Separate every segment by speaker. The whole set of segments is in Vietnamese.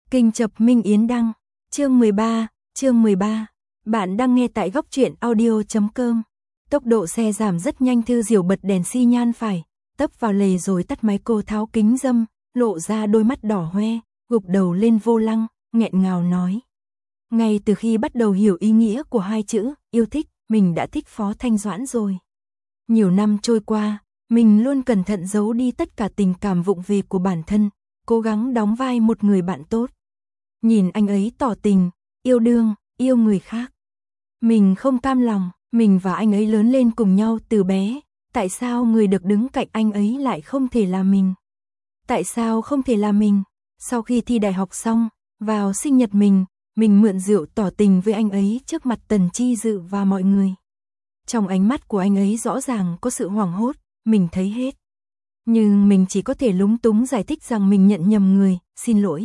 Speaker 1: Kinh chập Minh Yến đăng, chương 13. Bạn đang nghe tại góc truyện audio.com. Tốc độ xe giảm rất nhanh, Thư Diểu bật đèn xi nhan phải, tấp vào lề rồi tắt máy. Cô tháo kính râm, lộ ra đôi mắt đỏ hoe, gục đầu lên vô lăng, nghẹn ngào nói. Ngay từ khi bắt đầu hiểu ý nghĩa của hai chữ yêu thích, mình đã thích Phó Thanh Doãn rồi. Nhiều năm trôi qua, mình luôn cẩn thận giấu đi tất cả tình cảm vụng về của bản thân, cố gắng đóng vai một người bạn tốt. Nhìn anh ấy tỏ tình, yêu đương, yêu người khác. Mình không cam lòng, mình và anh ấy lớn lên cùng nhau từ bé, tại sao người được đứng cạnh anh ấy lại không thể là mình? Tại sao không thể là mình? Sau khi thi đại học xong, vào sinh nhật mình mượn rượu tỏ tình với anh ấy trước mặt Tần Chi Dự và mọi người. Trong ánh mắt của anh ấy rõ ràng có sự hoảng hốt, mình thấy hết. Nhưng mình chỉ có thể lúng túng giải thích rằng mình nhận nhầm người, xin lỗi.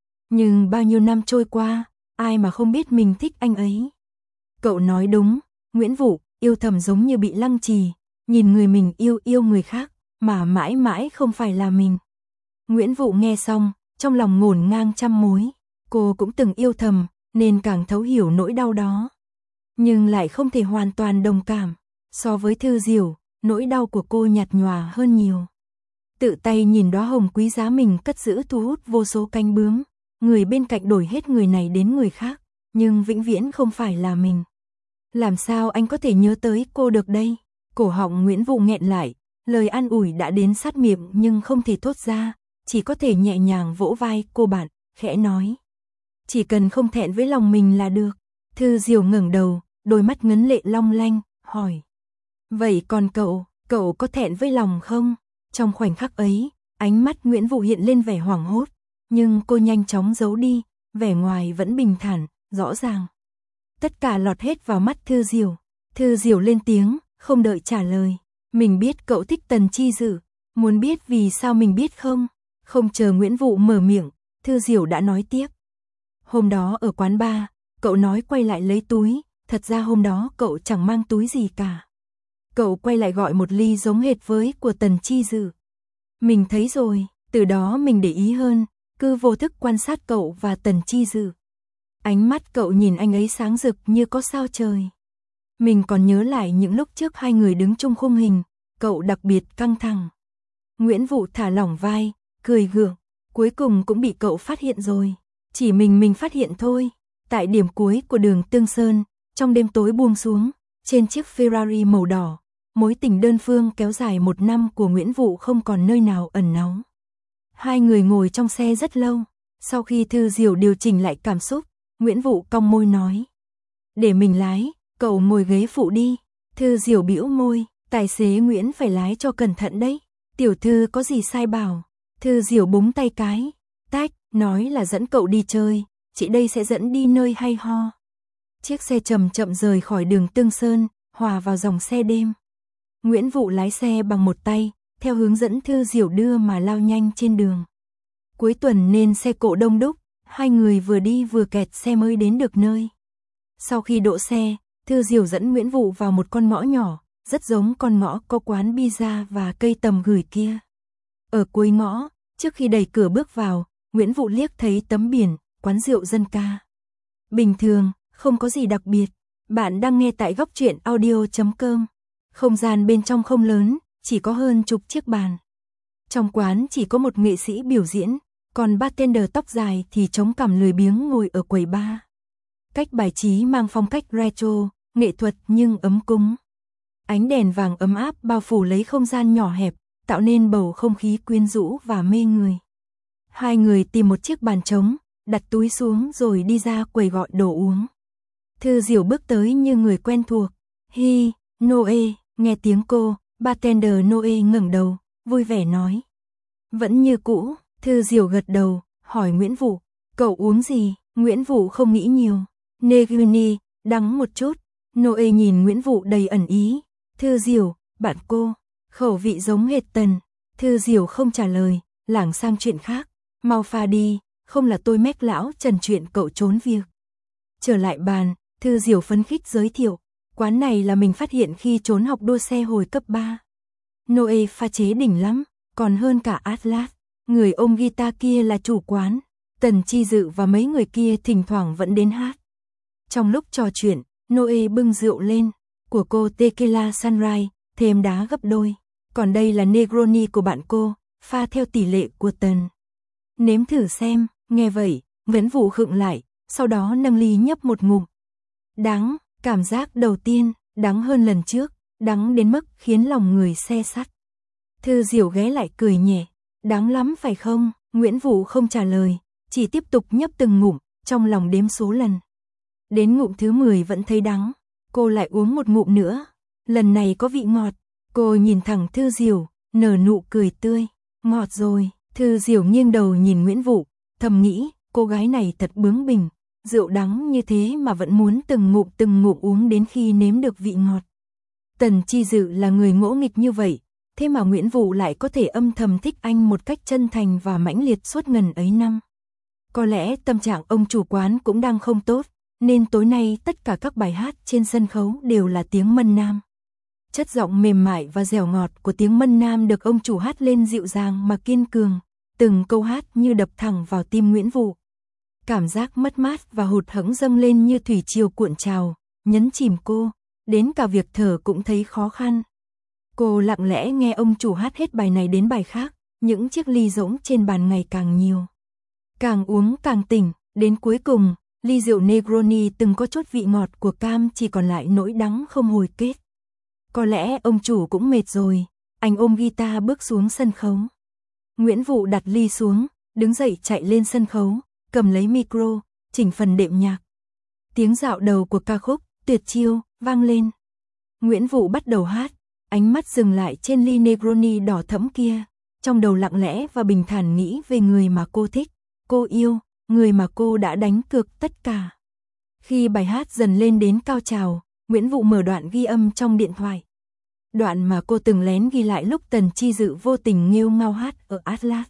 Speaker 1: Nhưng bao nhiêu năm trôi qua, ai mà không biết mình thích anh ấy. Cậu nói đúng, Nguyễn Vũ, yêu thầm giống như bị lăng trì, nhìn người mình yêu người khác, mà mãi mãi không phải là mình. Nguyễn Vũ nghe xong, trong lòng ngổn ngang trăm mối, cô cũng từng yêu thầm, nên càng thấu hiểu nỗi đau đó. Nhưng lại không thể hoàn toàn đồng cảm, so với Thư Diểu, nỗi đau của cô nhạt nhòa hơn nhiều. Tự tay nhìn đóa hồng quý giá mình cất giữ thu hút vô số cánh bướm, người bên cạnh đổi hết người này đến người khác, nhưng vĩnh viễn không phải là mình. Làm sao anh có thể nhớ tới cô được đây? Cổ họng Nguyễn Vũ nghẹn lại, lời an ủi đã đến sát miệng nhưng không thể thốt ra, chỉ có thể nhẹ nhàng vỗ vai cô bạn, khẽ nói. Chỉ cần không thẹn với lòng mình là được. Thư Diểu ngẩng đầu, đôi mắt ngấn lệ long lanh, hỏi. Vậy còn cậu có thẹn với lòng không? Trong khoảnh khắc ấy, ánh mắt Nguyễn Vũ hiện lên vẻ hoảng hốt, nhưng cô nhanh chóng giấu đi, vẻ ngoài vẫn bình thản, rõ ràng. Tất cả lọt hết vào mắt Thư Diểu. Thư Diểu lên tiếng, không đợi trả lời. Mình biết cậu thích Tần Chi Dự, muốn biết vì sao mình biết không? Không chờ Nguyễn Vũ mở miệng, Thư Diểu đã nói tiếp. Hôm đó ở quán bar, cậu nói quay lại lấy túi, thật ra hôm đó cậu chẳng mang túi gì cả. Cậu quay lại gọi một ly giống hệt với của Tần Chi Dự. Mình thấy rồi, từ đó mình để ý hơn, cứ vô thức quan sát cậu và Tần Chi Dự. Ánh mắt cậu nhìn anh ấy sáng rực như có sao trời. Mình còn nhớ lại những lúc trước hai người đứng chung khung hình, cậu đặc biệt căng thẳng. Nguyễn Vũ thả lỏng vai, cười gượng, cuối cùng cũng bị cậu phát hiện rồi. Chỉ mình phát hiện thôi. Tại điểm cuối của đường Tương Sơn, trong đêm tối buông xuống, trên chiếc Ferrari màu đỏ, mối tình đơn phương kéo dài 1 năm của Nguyễn Vũ không còn nơi nào ẩn náu. Hai người ngồi trong xe rất lâu, sau khi Thư Diểu điều chỉnh lại cảm xúc, Nguyễn Vũ cong môi nói. Để mình lái, cậu ngồi ghế phụ đi. Thư Diểu bĩu môi, tài xế Nguyễn phải lái cho cẩn thận đấy. Tiểu thư có gì sai bảo. Thư Diểu búng tay cái, tách, nói là dẫn cậu đi chơi, chị đây sẽ dẫn đi nơi hay ho. Chiếc xe chậm chậm rời khỏi đường Tương Sơn, hòa vào dòng xe đêm. Nguyễn Vũ lái xe bằng một tay, theo hướng dẫn Thư Diểu đưa mà lao nhanh trên đường. Cuối tuần nên xe cộ đông đúc, hai người vừa đi vừa kẹt xe mới đến được nơi. Sau khi đỗ xe, Thư Diểu dẫn Nguyễn Vũ vào một con ngõ nhỏ, rất giống con ngõ có quán pizza và cây tầm gửi kia. Ở cuối ngõ, trước khi đẩy cửa bước vào, Nguyễn Vũ liếc thấy tấm biển, quán rượu dân ca. Bình thường, không có gì đặc biệt. Bạn đang nghe tại góc truyện audio.com. Không gian bên trong không lớn, chỉ có hơn chục chiếc bàn. Trong quán chỉ có một nghệ sĩ biểu diễn, còn bartender tóc dài thì chống cằm lười biếng ngồi ở quầy bar. Cách bài trí mang phong cách retro, nghệ thuật nhưng ấm cúng. Ánh đèn vàng ấm áp bao phủ lấy không gian nhỏ hẹp, tạo nên bầu không khí quyến rũ và mê người. Hai người tìm một chiếc bàn trống, đặt túi xuống rồi đi ra quầy gọi đồ uống. Thư Diểu bước tới như người quen thuộc. Hi, Noe, nghe tiếng cô, bartender Noe ngẩng đầu, vui vẻ nói. Vẫn như cũ. Thư Diểu gật đầu, hỏi Nguyễn Vũ, cậu uống gì? Nguyễn Vũ không nghĩ nhiều. Negroni, đắng một chút. Noe nhìn Nguyễn Vũ đầy ẩn ý. Thư Diểu, bạn cô, khẩu vị giống hệt Tần. Thư Diểu không trả lời, lảng sang chuyện khác. Mau pha đi, không là tôi mách lão Trần chuyện cậu trốn việc. Trở lại bàn, Thư Diểu phấn khích giới thiệu, quán này là mình phát hiện khi trốn học đua xe hồi cấp 3. Noe pha chế đỉnh lắm, còn hơn cả Atlas. Người ôm guitar kia là chủ quán. Tần Chi Dự và mấy người kia thỉnh thoảng vẫn đến hát. Trong lúc trò chuyện, Noe bưng rượu lên, của cô Tequila Sunrise, thêm đá gấp đôi. Còn đây là Negroni của bạn cô, pha theo tỷ lệ của Tần. Nếm thử xem, nghe vậy, Nguyễn Vũ khựng lại, sau đó nâng ly nhấp một ngụm. Đắng, cảm giác đầu tiên, đắng hơn lần trước, đắng đến mức khiến lòng người se sắt. Thư Diểu ghé lại cười nhẹ, đắng lắm phải không? Nguyễn Vũ không trả lời, chỉ tiếp tục nhấp từng ngụm, trong lòng đếm số lần. Đến ngụm thứ 10 vẫn thấy đắng, cô lại uống một ngụm nữa, lần này có vị ngọt. Cô nhìn thẳng Thư Diểu, nở nụ cười tươi, ngọt rồi. Thư Diểu nghiêng đầu nhìn Nguyễn Vũ, thầm nghĩ, cô gái này thật bướng bỉnh, rượu đắng như thế mà vẫn muốn từng ngụm uống đến khi nếm được vị ngọt. Tần Chi Dự là người ngỗ nghịch như vậy, thế mà Nguyễn Vũ lại có thể âm thầm thích anh một cách chân thành và mãnh liệt suốt ngần ấy năm. Có lẽ tâm trạng ông chủ quán cũng đang không tốt, nên tối nay tất cả các bài hát trên sân khấu đều là tiếng Mân Nam. Chất giọng mềm mại và dẻo ngọt của tiếng Mân Nam được ông chủ hát lên dịu dàng mà kiên cường, từng câu hát như đập thẳng vào tim Nguyễn Vũ. Cảm giác mất mát và hụt hẫng dâng lên như thủy triều cuộn trào, nhấn chìm cô, đến cả việc thở cũng thấy khó khăn. Cô lặng lẽ nghe ông chủ hát hết bài này đến bài khác, những chiếc ly rỗng trên bàn ngày càng nhiều. Càng uống càng tỉnh, đến cuối cùng, ly rượu Negroni từng có chút vị ngọt của cam chỉ còn lại nỗi đắng không hồi kết. Có lẽ ông chủ cũng mệt rồi, anh ôm guitar bước xuống sân khấu. Nguyễn Vũ đặt ly xuống, đứng dậy chạy lên sân khấu, cầm lấy micro, chỉnh phần đệm nhạc. Tiếng dạo đầu của ca khúc Tuyệt Chiêu vang lên. Nguyễn Vũ bắt đầu hát, ánh mắt dừng lại trên ly Negroni đỏ thẫm kia, trong đầu lặng lẽ và bình thản nghĩ về người mà cô thích, cô yêu, người mà cô đã đánh cược tất cả. Khi bài hát dần lên đến cao trào, Nguyễn Vũ mở đoạn ghi âm trong điện thoại. Đoạn mà cô từng lén ghi lại lúc Tần Chi Dự vô tình nghêu ngao hát ở Atlas.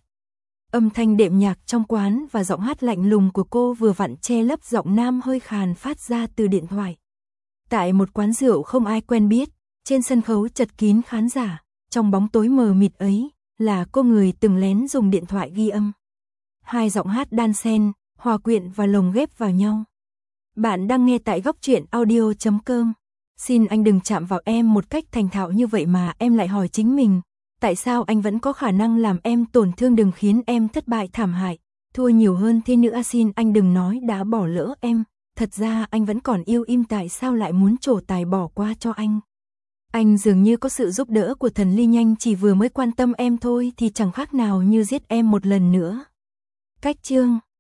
Speaker 1: Âm thanh đệm nhạc trong quán và giọng hát lạnh lùng của cô vừa vặn che lấp giọng nam hơi khàn phát ra từ điện thoại. Tại một quán rượu không ai quen biết, trên sân khấu chật kín khán giả, trong bóng tối mờ mịt ấy, là cô người từng lén dùng điện thoại ghi âm. Hai giọng hát đan xen, hòa quyện và lồng ghép vào nhau. Bạn đang nghe tại góc truyện audio.com. Xin anh đừng chạm vào em một cách thành thạo như vậy mà em lại hỏi chính mình. Tại sao anh vẫn có khả năng làm em tổn thương, đừng khiến em thất bại thảm hại. Thua nhiều hơn thế nữa, xin anh đừng nói đã bỏ lỡ em. Thật ra anh vẫn còn yêu im, tại sao lại muốn trổ tài bỏ qua cho anh. Anh dường như có sự giúp đỡ của thần Ly Nhanh, chỉ vừa mới quan tâm em thôi thì chẳng khác nào như giết em một lần nữa. Cách chương